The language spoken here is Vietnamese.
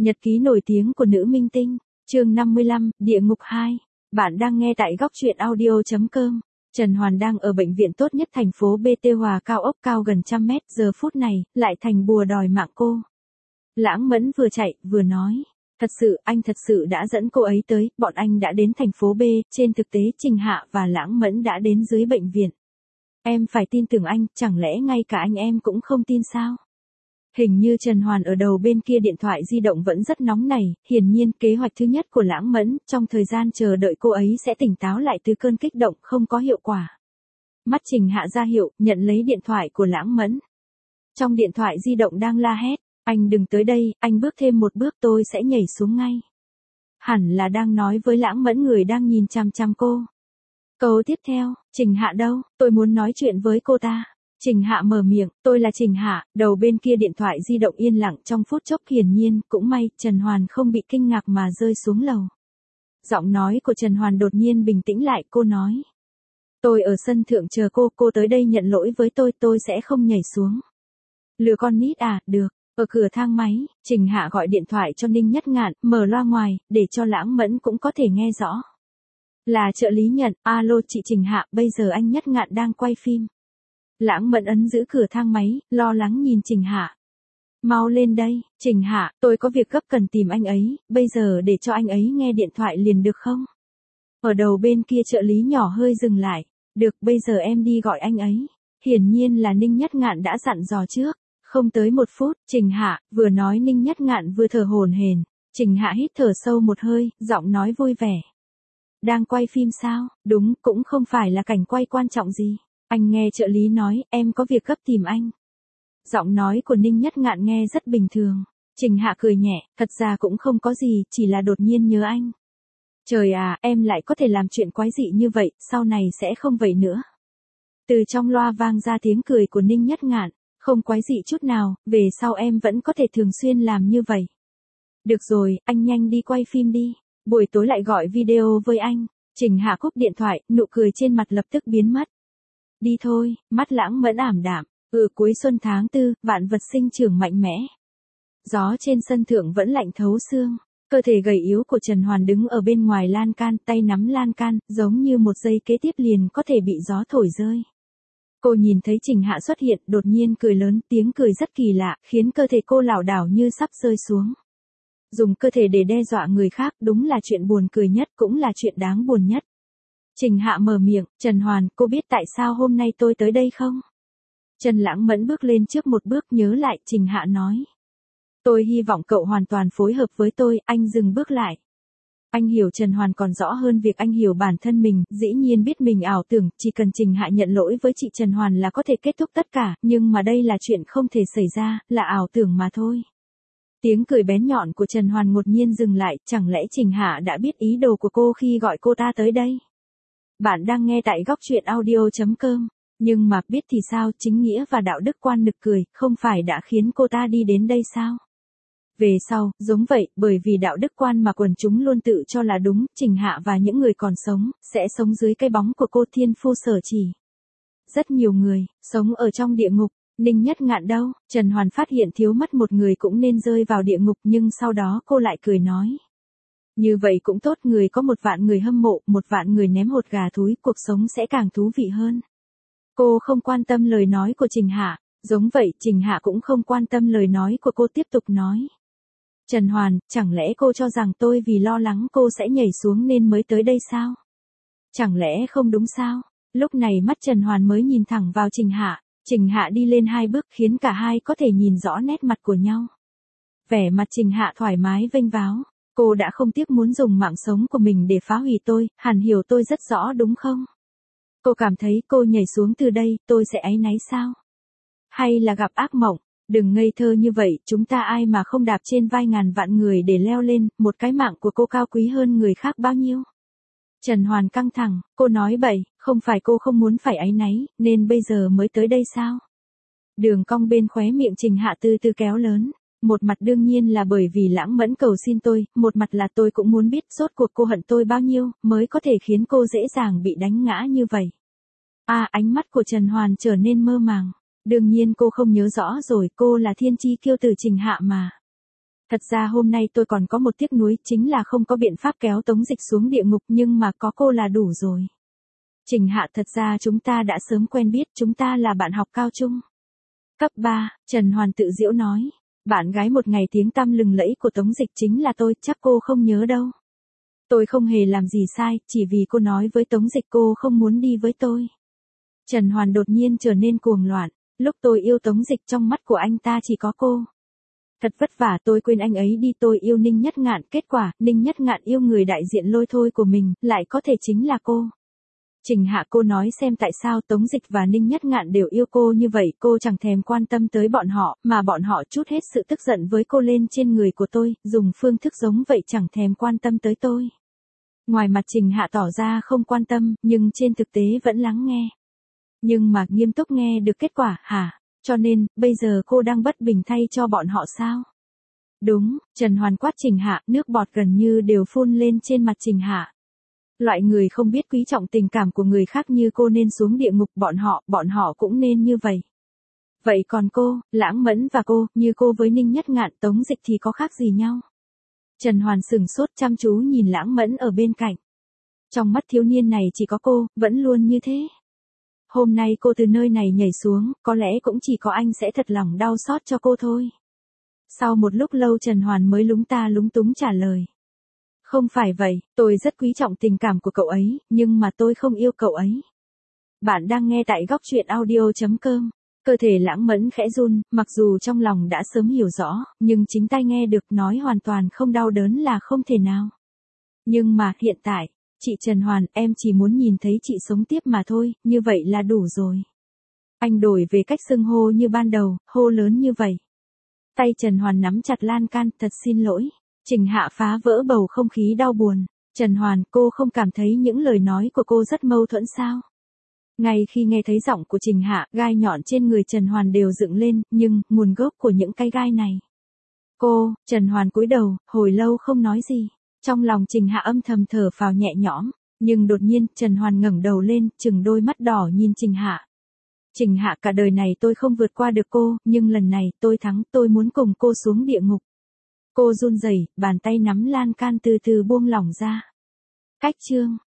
Nhật ký nổi tiếng của nữ minh tinh, chương 55, Địa ngục 2. Bạn đang nghe tại góc truyện audio.com. Trần Hoàn đang ở bệnh viện tốt nhất thành phố BT Hòa cao ốc cao gần 100 mét, giờ phút này, lại thành bùa đòi mạng cô. Lãng Mẫn vừa chạy, vừa nói. Anh thật sự đã dẫn cô ấy tới, bọn anh đã đến thành phố B, trên thực tế Trình Hạ và Lãng Mẫn đã đến dưới bệnh viện. Em phải tin tưởng anh, chẳng lẽ ngay cả anh em cũng không tin sao? Hình như Trần Hoàn ở đầu bên kia điện thoại di động vẫn rất nóng nảy, hiển nhiên kế hoạch thứ nhất của Lãng Mẫn, trong thời gian chờ đợi cô ấy sẽ tỉnh táo lại từ cơn kích động không có hiệu quả. Mắt Trình Hạ ra hiệu, nhận lấy điện thoại của Lãng Mẫn. Trong điện thoại di động đang la hét, anh đừng tới đây, anh bước thêm một bước tôi sẽ nhảy xuống ngay. Hẳn là đang nói với Lãng Mẫn người đang nhìn chằm chằm cô. Câu tiếp theo, Trình Hạ đâu, tôi muốn nói chuyện với cô ta. Trình Hạ mở miệng, tôi là Trình Hạ, đầu bên kia điện thoại di động yên lặng trong phút chốc, hiển nhiên, cũng may, Trần Hoàn không bị kinh ngạc mà rơi xuống lầu. Giọng nói của Trần Hoàn đột nhiên bình tĩnh lại, cô nói. Tôi ở sân thượng chờ cô tới đây nhận lỗi với tôi sẽ không nhảy xuống. Lừa con nít à, được. Ở cửa thang máy, Trình Hạ gọi điện thoại cho Ninh Nhất Ngạn, mở loa ngoài, để cho Lãng Mẫn cũng có thể nghe rõ. Là trợ lý nhận, alo chị Trình Hạ, bây giờ anh Nhất Ngạn đang quay phim. Lãng Mẫn ấn giữ cửa thang máy, lo lắng nhìn Trình Hạ. Mau lên đây, Trình Hạ, tôi có việc gấp cần tìm anh ấy, bây giờ để cho anh ấy nghe điện thoại liền được không? Ở đầu bên kia trợ lý nhỏ hơi dừng lại, được, bây giờ em đi gọi anh ấy. Hiển nhiên là Ninh Nhất Ngạn đã dặn dò trước. Không tới 1 phút, Trình Hạ, vừa nói Ninh Nhất Ngạn vừa thở hổn hển. Trình Hạ hít thở sâu một hơi, giọng nói vui vẻ. Đang quay phim sao? Đúng, cũng không phải là cảnh quay quan trọng gì. Anh nghe trợ lý nói, em có việc gấp tìm anh. Giọng nói của Ninh Nhất Ngạn nghe rất bình thường. Trình Hạ cười nhẹ, thật ra cũng không có gì, chỉ là đột nhiên nhớ anh. Trời à, em lại có thể làm chuyện quái dị như vậy, sau này sẽ không vậy nữa. Từ trong loa vang ra tiếng cười của Ninh Nhất Ngạn. Không quái dị chút nào, về sau em vẫn có thể thường xuyên làm như vậy. Được rồi, anh nhanh đi quay phim đi. Buổi tối lại gọi video với anh. Trình Hạ cúp điện thoại, nụ cười trên mặt lập tức biến mất. Đi thôi, mắt Lãng Mẫn ảm đạm. Cuối xuân tháng 4, vạn vật sinh trưởng mạnh mẽ. Gió trên sân thượng vẫn lạnh thấu xương. Cơ thể gầy yếu của Trần Hoàn đứng ở bên ngoài lan can, tay nắm lan can, giống như một giây kế tiếp liền có thể bị gió thổi rơi. Cô nhìn thấy Trình Hạ xuất hiện, đột nhiên cười lớn, tiếng cười rất kỳ lạ, khiến cơ thể cô lảo đảo như sắp rơi xuống. Dùng cơ thể để đe dọa người khác, đúng là chuyện buồn cười nhất, cũng là chuyện đáng buồn nhất. Trình Hạ mở miệng, Trần Hoàn, cô biết tại sao hôm nay tôi tới đây không? Trần Lãng Mẫn bước lên trước một bước, nhớ lại, Trình Hạ nói. Tôi hy vọng cậu hoàn toàn phối hợp với tôi, anh dừng bước lại. Anh hiểu Trần Hoàn còn rõ hơn việc anh hiểu bản thân mình, dĩ nhiên biết mình ảo tưởng, chỉ cần Trình Hạ nhận lỗi với chị Trần Hoàn là có thể kết thúc tất cả, nhưng mà đây là chuyện không thể xảy ra, là ảo tưởng mà thôi. Tiếng cười bén nhọn của Trần Hoàn đột nhiên dừng lại, chẳng lẽ Trình Hạ đã biết ý đồ của cô khi gọi cô ta tới đây? Bạn đang nghe tại góc truyện audio.com, nhưng mà biết thì sao, chính nghĩa và đạo đức quan nực cười, không phải đã khiến cô ta đi đến đây sao? Về sau, giống vậy, bởi vì đạo đức quan mà quần chúng luôn tự cho là đúng, Trình Hạ và những người còn sống, sẽ sống dưới cái bóng của cô thiên phu sở chỉ. Rất nhiều người, sống ở trong địa ngục, Ninh Nhất Ngạn đâu, Trần Hoàn phát hiện thiếu mất một người cũng nên rơi vào địa ngục, nhưng sau đó cô lại cười nói. Như vậy cũng tốt, người có 1 vạn người hâm mộ, 1 vạn người ném hột gà thúi, cuộc sống sẽ càng thú vị hơn. Cô không quan tâm lời nói của Trình Hạ, giống vậy, Trình Hạ cũng không quan tâm lời nói của cô, tiếp tục nói. Trần Hoàn, chẳng lẽ cô cho rằng tôi vì lo lắng cô sẽ nhảy xuống nên mới tới đây sao? Chẳng lẽ không đúng sao? Lúc này mắt Trần Hoàn mới nhìn thẳng vào Trình Hạ đi lên 2 bước khiến cả hai có thể nhìn rõ nét mặt của nhau. Vẻ mặt Trình Hạ thoải mái vênh váo. Cô đã không tiếc muốn dùng mạng sống của mình để phá hủy tôi, hẳn hiểu tôi rất rõ đúng không? Cô cảm thấy cô nhảy xuống từ đây, tôi sẽ áy náy sao? Hay là gặp ác mộng? Đừng ngây thơ như vậy, chúng ta ai mà không đạp trên vai ngàn vạn người để leo lên, một cái mạng của cô cao quý hơn người khác bao nhiêu? Trần Hoàn căng thẳng, cô nói bậy, không phải cô không muốn phải áy náy, nên bây giờ mới tới đây sao? Đường cong bên khóe miệng Trình Hạ từ từ kéo lớn. Một mặt đương nhiên là bởi vì Lãng Mẫn cầu xin tôi, một mặt là tôi cũng muốn biết rốt cuộc cô hận tôi bao nhiêu, mới có thể khiến cô dễ dàng bị đánh ngã như vậy. Ánh mắt của Trần Hoàn trở nên mơ màng. Đương nhiên cô không nhớ rõ rồi, cô là thiên chi kiêu tử Trình Hạ mà. Thật ra hôm nay tôi còn có một tiếc nuối, chính là không có biện pháp kéo Tống Dịch xuống địa ngục, nhưng mà có cô là đủ rồi. Trình Hạ, thật ra chúng ta đã sớm quen biết, chúng ta là bạn học cao trung. Cấp 3, Trần Hoàn tự giễu nói. Bạn gái một ngày tiếng tăm lừng lẫy của Tống Dịch chính là tôi, chắc cô không nhớ đâu. Tôi không hề làm gì sai, chỉ vì cô nói với Tống Dịch cô không muốn đi với tôi. Trần Hoàn đột nhiên trở nên cuồng loạn. Lúc tôi yêu Tống Dịch trong mắt của anh ta chỉ có cô. Thật vất vả tôi quên anh ấy đi, tôi yêu Ninh Nhất Ngạn, kết quả, Ninh Nhất Ngạn yêu người đại diện lôi thôi của mình, lại có thể chính là cô. Trình Hạ, cô nói xem tại sao Tống Dịch và Ninh Nhất Ngạn đều yêu cô như vậy, cô chẳng thèm quan tâm tới bọn họ, mà bọn họ trút hết sự tức giận với cô lên trên người của tôi, dùng phương thức giống vậy chẳng thèm quan tâm tới tôi. Ngoài mặt Trình Hạ tỏ ra không quan tâm, nhưng trên thực tế vẫn lắng nghe. Nhưng mà nghiêm túc nghe được kết quả, hả? Cho nên, bây giờ cô đang bất bình thay cho bọn họ sao? Đúng, Trần Hoàn quát Trình Hạ, nước bọt gần như đều phun lên trên mặt Trình Hạ. Loại người không biết quý trọng tình cảm của người khác như cô nên xuống địa ngục, bọn họ cũng nên như vậy. Vậy còn cô, Lãng Mẫn và cô, như cô với Ninh Nhất Ngạn, Tống Dịch thì có khác gì nhau? Trần Hoàn sửng sốt chăm chú nhìn Lãng Mẫn ở bên cạnh. Trong mắt thiếu niên này chỉ có cô, vẫn luôn như thế. Hôm nay cô từ nơi này nhảy xuống, có lẽ cũng chỉ có anh sẽ thật lòng đau xót cho cô thôi. Sau một lúc lâu Trần Hoàn mới lúng ta lúng túng trả lời. Không phải vậy, tôi rất quý trọng tình cảm của cậu ấy, nhưng mà tôi không yêu cậu ấy. Bạn đang nghe tại góc truyện audio.com. Cơ thể Lãng Mẫn khẽ run, mặc dù trong lòng đã sớm hiểu rõ, nhưng chính tai nghe được nói hoàn toàn không đau đớn là không thể nào. Nhưng mà, hiện tại, chị Trần Hoàn, em chỉ muốn nhìn thấy chị sống tiếp mà thôi, như vậy là đủ rồi. Anh đổi về cách xưng hô như ban đầu, hô lớn như vậy. Tay Trần Hoàn nắm chặt lan can, thật xin lỗi. Trình Hạ phá vỡ bầu không khí đau buồn. Trần Hoàn, cô không cảm thấy những lời nói của cô rất mâu thuẫn sao? Ngay khi nghe thấy giọng của Trình Hạ, gai nhọn trên người Trần Hoàn đều dựng lên, nhưng, nguồn gốc của những cái gai này. Cô, Trần Hoàn cúi đầu, hồi lâu không nói gì. Trong lòng Trình Hạ âm thầm thở phào nhẹ nhõm, nhưng đột nhiên, Trần Hoàn ngẩng đầu lên, trừng đôi mắt đỏ nhìn Trình Hạ. Trình Hạ, cả đời này tôi không vượt qua được cô, nhưng lần này, tôi thắng, tôi muốn cùng cô xuống địa ngục. Cô run rẩy, bàn tay nắm lan can từ từ buông lỏng ra. Cách chương